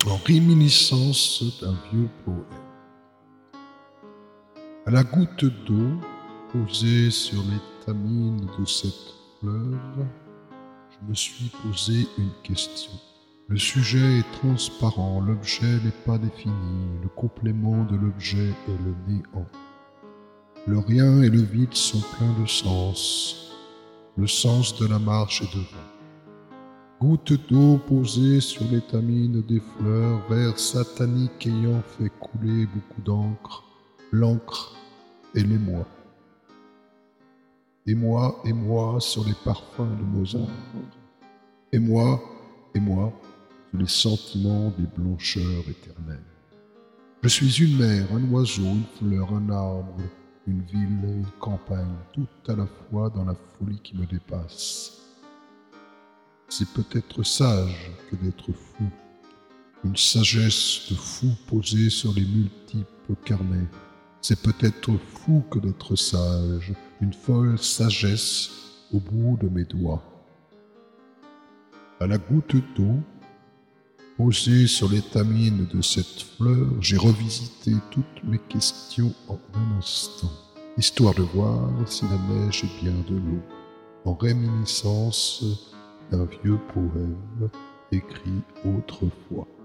en réminiscence d'un vieux poème. À la goutte d'eau posée sur l'étamine de cette fleuve, je me suis posé une question. Le sujet est transparent, l'objet n'est pas défini, le complément de l'objet est le néant. Le rien et le vide sont pleins de sens, le sens de la marche est devant. Goutte d'eau posée sur l'étamine des fleurs, vers satanique ayant fait couler beaucoup d'encre, l'encre et l'émoi. Émoi sur les parfums de Mozart. Émoi sur les sentiments des blancheurs éternelles. Je suis une mer, un oiseau, une fleur, un arbre, une ville et une campagne, tout à la fois dans la folie qui me dépasse. C'est peut-être sage que d'être fou, une sagesse de fou posée sur les multiples carnets. C'est peut-être fou que d'être sage, une folle sagesse au bout de mes doigts. À la goutte d'eau, posée sur l'étamine de cette fleur, j'ai revisité toutes mes questions en un instant, histoire de voir si la neige est bien de l'eau, en réminiscence d'un vieux poème écrit autrefois.